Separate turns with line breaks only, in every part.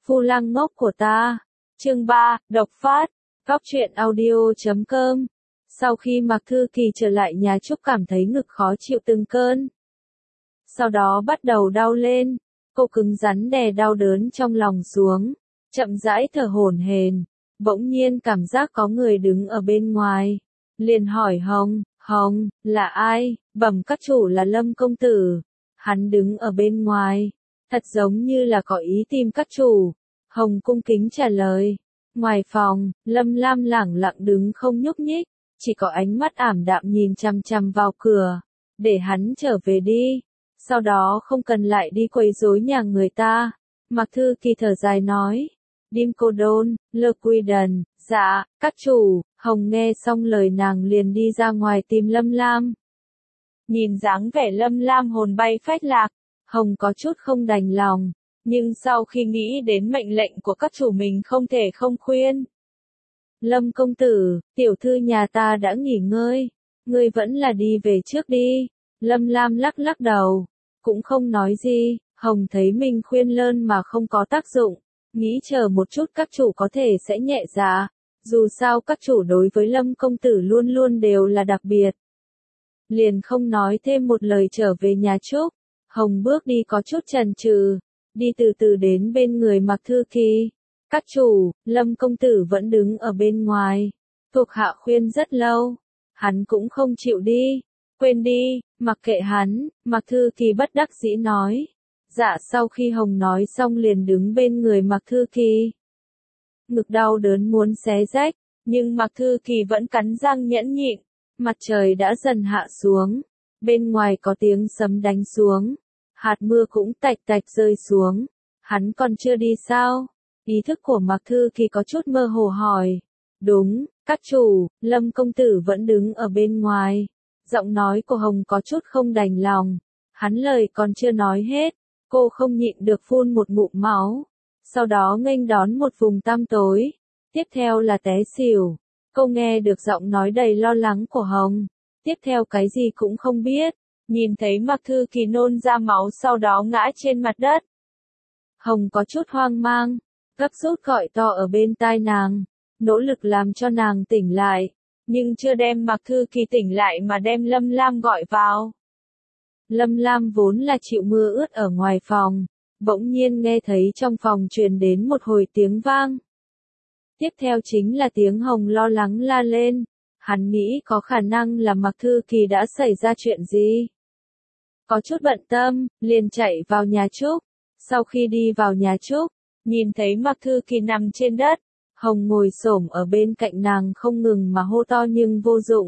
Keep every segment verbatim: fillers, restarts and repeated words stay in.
Phu lang ngốc của ta. Chương ba, độc phát. Góc truyện audio chấm com. Sau khi Mạc Thư Kỳ trở lại nhà Trúc cảm thấy ngực khó chịu từng cơn. Sau đó bắt đầu đau lên. Cô cứng rắn đè đau đớn trong lòng xuống. Chậm rãi thở hổn hển. Bỗng nhiên cảm giác có người đứng ở bên ngoài. Liền hỏi Hồng, Hồng, là ai? Bẩm các chủ là Lâm công tử. Hắn đứng ở bên ngoài. Thật giống như là có ý tìm các chủ. Hồng cung kính trả lời. Ngoài phòng, Lâm Lam lẳng lặng đứng không nhúc nhích. Chỉ có ánh mắt ảm đạm nhìn chằm chằm vào cửa. Để hắn trở về đi. Sau đó không cần lại đi quấy rối nhà người ta. Mạc Thư Kỳ thở dài nói. Dim cô đôn, lơ quy đần, dạ, các chủ. Hồng nghe xong lời nàng liền đi ra ngoài tìm Lâm Lam. Nhìn dáng vẻ Lâm Lam hồn bay phách lạc. Hồng có chút không đành lòng. Nhưng sau khi nghĩ đến mệnh lệnh của các chủ mình không thể không khuyên. Lâm công tử, tiểu thư nhà ta đã nghỉ ngơi. Ngươi vẫn là đi về trước đi. Lâm Lam lắc lắc đầu. Cũng không nói gì. Hồng thấy mình khuyên lơn mà không có tác dụng. Nghĩ chờ một chút các chủ có thể sẽ nhẹ dạ. Dù sao các chủ đối với Lâm công tử luôn luôn đều là đặc biệt. Liền không nói thêm một lời trở về nhà Trúc. Hồng bước đi có chút chần chừ. Đi từ từ đến bên người Mạc Thư Kỳ. Các chủ, Lâm công tử vẫn đứng ở bên ngoài. Thuộc hạ khuyên rất lâu. Hắn cũng không chịu đi. Quên đi, mặc kệ hắn. Mạc Thư Kỳ bất đắc dĩ nói. Dạ sau khi Hồng nói xong liền đứng bên người Mạc Thư Kỳ. Ngực đau đớn muốn xé rách. Nhưng Mạc Thư Kỳ vẫn cắn răng nhẫn nhịn. Mặt trời đã dần hạ xuống. Bên ngoài có tiếng sấm đánh xuống. Hạt mưa cũng tạch tạch rơi xuống. Hắn còn chưa đi sao? Ý thức của Mạc Thư Kỳ có chút mơ hồ hỏi. Đúng, các chủ, Lâm công tử vẫn đứng ở bên ngoài. Giọng nói của Hồng có chút không đành lòng. Hắn lời còn chưa nói hết. Cô không nhịn được phun một ngụm máu. Sau đó nghênh đón một vùng tăm tối. Tiếp theo là té xỉu. Cô nghe được giọng nói đầy lo lắng của Hồng. Tiếp theo cái gì cũng không biết. Nhìn thấy Mạc Thư Kỳ nôn ra máu sau đó ngã trên mặt đất. Hồng có chút hoang mang. Gấp rút gọi to ở bên tai nàng. Nỗ lực làm cho nàng tỉnh lại. Nhưng chưa đem Mạc Thư Kỳ tỉnh lại mà đem Lâm Lam gọi vào. Lâm Lam vốn là chịu mưa ướt ở ngoài phòng. Bỗng nhiên nghe thấy trong phòng truyền đến một hồi tiếng vang. Tiếp theo chính là tiếng Hồng lo lắng la lên. Hắn nghĩ có khả năng là Mạc Thư Kỳ đã xảy ra chuyện gì. Có chút bận tâm, liền chạy vào nhà Trúc. Sau khi đi vào nhà Trúc, nhìn thấy Mạc Thư Kỳ nằm trên đất. Hồng ngồi xổm ở bên cạnh nàng không ngừng mà hô to nhưng vô dụng.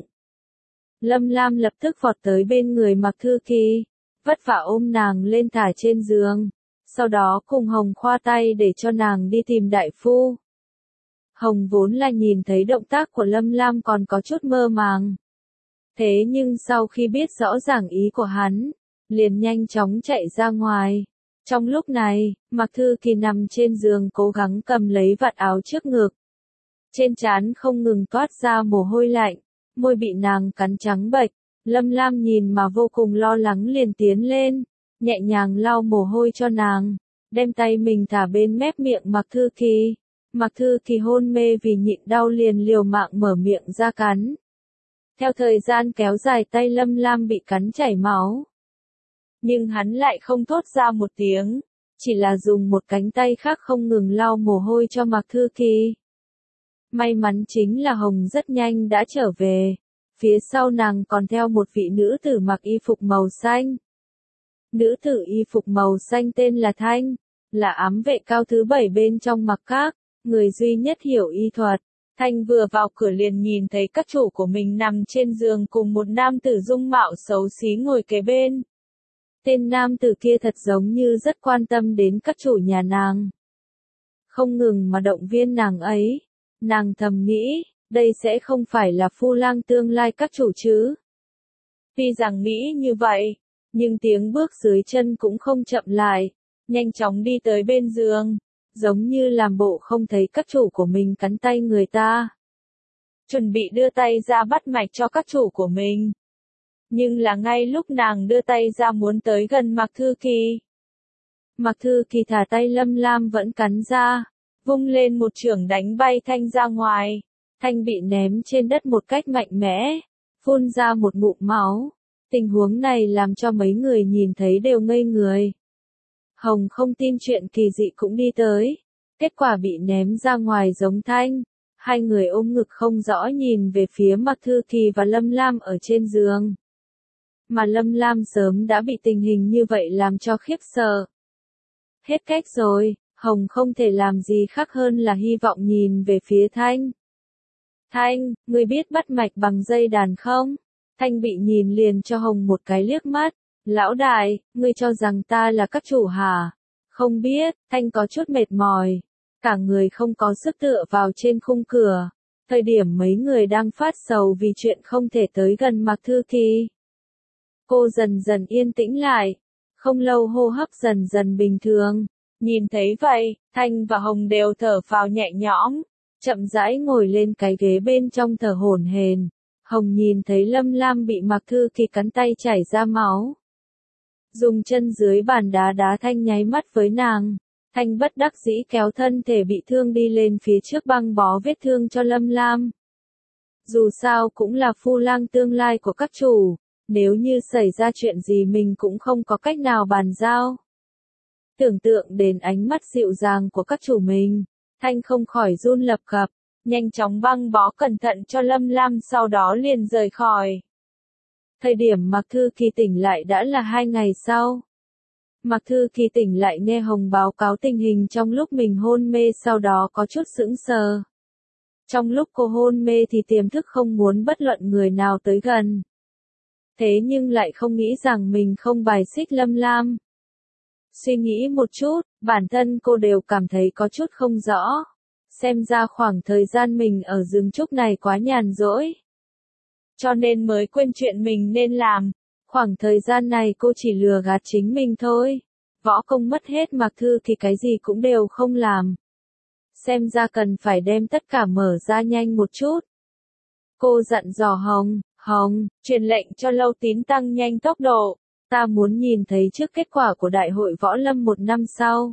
Lâm Lam lập tức vọt tới bên người Mạc Thư Kỳ. Vất vả ôm nàng lên thả trên giường. Sau đó cùng Hồng khoa tay để cho nàng đi tìm đại phu. Hồng vốn là nhìn thấy động tác của Lâm Lam còn có chút mơ màng. Thế nhưng sau khi biết rõ ràng ý của hắn, liền nhanh chóng chạy ra ngoài. Trong lúc này, Mạc Thư Kỳ nằm trên giường cố gắng cầm lấy vạt áo trước ngực. Trên trán không ngừng toát ra mồ hôi lạnh, môi bị nàng cắn trắng bệch. Lâm Lam nhìn mà vô cùng lo lắng liền tiến lên, nhẹ nhàng lau mồ hôi cho nàng, đem tay mình thả bên mép miệng Mạc Thư Kỳ. Mạc Thư Kỳ hôn mê vì nhịn đau liền liều mạng mở miệng ra cắn. Theo thời gian kéo dài tay Lâm Lam bị cắn chảy máu. Nhưng hắn lại không thốt ra một tiếng, chỉ là dùng một cánh tay khác không ngừng lau mồ hôi cho Mạc Thư Kỳ. May mắn chính là Hồng rất nhanh đã trở về, phía sau nàng còn theo một vị nữ tử mặc y phục màu xanh. Nữ tử y phục màu xanh tên là Thanh, là ám vệ cao thứ bảy bên trong Mạc Các, người duy nhất hiểu y thuật. Thanh vừa vào cửa liền nhìn thấy các chủ của mình nằm trên giường cùng một nam tử dung mạo xấu xí ngồi kế bên. Tên nam tử kia thật giống như rất quan tâm đến các chủ nhà nàng. Không ngừng mà động viên nàng ấy. Nàng thầm nghĩ, đây sẽ không phải là phu lang tương lai các chủ chứ. Tuy rằng nghĩ như vậy, nhưng tiếng bước dưới chân cũng không chậm lại, nhanh chóng đi tới bên giường, giống như làm bộ không thấy các chủ của mình cắn tay người ta. Chuẩn bị đưa tay ra bắt mạch cho các chủ của mình. Nhưng là ngay lúc nàng đưa tay ra muốn tới gần Mạc Thư Kỳ. Mạc Thư Kỳ thả tay Lâm Lam vẫn cắn ra, vung lên một chưởng đánh bay Thanh ra ngoài. Thanh bị ném trên đất một cách mạnh mẽ, phun ra một ngụm máu. Tình huống này làm cho mấy người nhìn thấy đều ngây người. Hồng không tin chuyện kỳ dị cũng đi tới. Kết quả bị ném ra ngoài giống Thanh. Hai người ôm ngực không rõ nhìn về phía Mạc Thư Kỳ và Lâm Lam ở trên giường. Mà Lâm Lam sớm đã bị tình hình như vậy làm cho khiếp sợ. Hết cách rồi, Hồng không thể làm gì khác hơn là hy vọng nhìn về phía Thanh. Thanh, ngươi biết bắt mạch bằng dây đàn không? Thanh bị nhìn liền cho Hồng một cái liếc mắt. Lão đại, ngươi cho rằng ta là các chủ hả? Không biết, Thanh có chút mệt mỏi. Cả người không có sức tựa vào trên khung cửa. Thời điểm mấy người đang phát sầu vì chuyện không thể tới gần Mạc Thư Kỳ. Cô dần dần yên tĩnh lại. Không lâu hô hấp dần dần bình thường. Nhìn thấy vậy, Thanh và Hồng đều thở phào nhẹ nhõm. Chậm rãi ngồi lên cái ghế bên trong thở hổn hển. Hồng nhìn thấy Lâm Lam bị Mạc Thư Kỳ cắn tay chảy ra máu. Dùng chân dưới bàn đá đá Thanh nháy mắt với nàng. Thanh bất đắc dĩ kéo thân thể bị thương đi lên phía trước băng bó vết thương cho Lâm Lam. Dù sao cũng là phu lang tương lai của các chủ. Nếu như xảy ra chuyện gì mình cũng không có cách nào bàn giao. Tưởng tượng đến ánh mắt dịu dàng của các chủ mình. Thanh không khỏi run lập cập. Nhanh chóng băng bó cẩn thận cho Lâm Lam sau đó liền rời khỏi. Thời điểm Mạc Thư Kỳ tỉnh lại đã là hai ngày sau. Mạc Thư Kỳ tỉnh lại nghe Hồng báo cáo tình hình trong lúc mình hôn mê sau đó có chút sững sờ. Trong lúc cô hôn mê thì tiềm thức không muốn bất luận người nào tới gần. Thế nhưng lại không nghĩ rằng mình không bài xích Lâm Lam. Suy nghĩ một chút, bản thân cô đều cảm thấy có chút không rõ. Xem ra khoảng thời gian mình ở rừng trúc này quá nhàn rỗi. Cho nên mới quên chuyện mình nên làm. Khoảng thời gian này cô chỉ lừa gạt chính mình thôi. Võ công mất hết Mạc Thư thì cái gì cũng đều không làm. Xem ra cần phải đem tất cả mở ra nhanh một chút. Cô dặn dò Hồng, Hồng, truyền lệnh cho Lâu Tín tăng nhanh tốc độ. Ta muốn nhìn thấy trước kết quả của đại hội võ lâm một năm sau.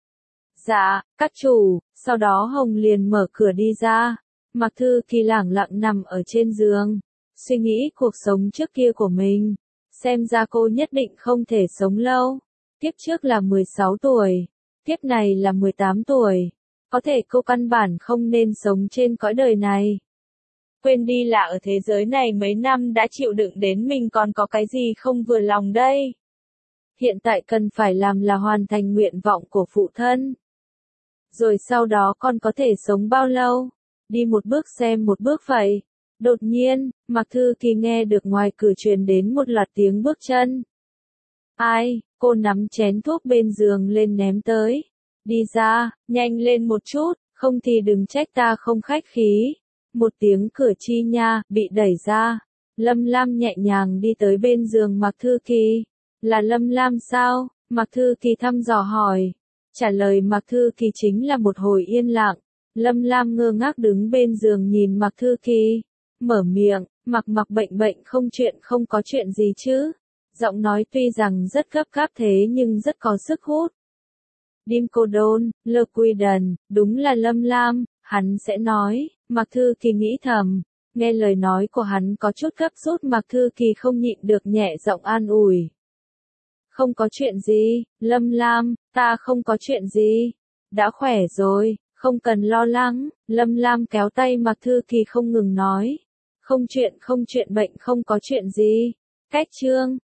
Dạ, các chủ, sau đó Hồng liền mở cửa đi ra. Mạc Thư Kỳ lẳng lặng nằm ở trên giường. Suy nghĩ cuộc sống trước kia của mình. Xem ra cô nhất định không thể sống lâu. Kiếp trước là mười sáu tuổi. Kiếp này là mười tám tuổi. Có thể cô căn bản không nên sống trên cõi đời này. Quên đi là ở thế giới này mấy năm đã chịu đựng đến mình còn có cái gì không vừa lòng đây. Hiện tại cần phải làm là hoàn thành nguyện vọng của phụ thân. Rồi sau đó con có thể sống bao lâu? Đi một bước xem một bước vậy. Đột nhiên, Mạc Thư Kỳ nghe được ngoài cửa truyền đến một loạt tiếng bước chân. Ai? Cô nắm chén thuốc bên giường lên ném tới. Đi ra, nhanh lên một chút, không thì đừng trách ta không khách khí. Một tiếng cửa chi nha, bị đẩy ra. Lâm Lam nhẹ nhàng đi tới bên giường Mạc Thư Kỳ. Là Lâm Lam sao? Mạc Thư Kỳ thăm dò hỏi. Trả lời Mạc Thư Kỳ chính là một hồi yên lặng. Lâm Lam ngơ ngác đứng bên giường nhìn Mạc Thư Kỳ. Mở miệng, Mạc Mạc bệnh bệnh không chuyện không có chuyện gì chứ. Giọng nói tuy rằng rất gấp gáp thế nhưng rất có sức hút. Dim cô đôn, lơ quy đần, đúng là Lâm Lam, hắn sẽ nói. Mạc Thư Kỳ nghĩ thầm. Nghe lời nói của hắn có chút gấp rút Mạc Thư Kỳ không nhịn được nhẹ giọng an ủi. Không có chuyện gì, Lâm Lam, ta không có chuyện gì. Đã khỏe rồi, không cần lo lắng. Lâm Lam kéo tay Mạc Thư Kỳ không ngừng nói. Không chuyện không chuyện bệnh không có chuyện gì. Cách chương.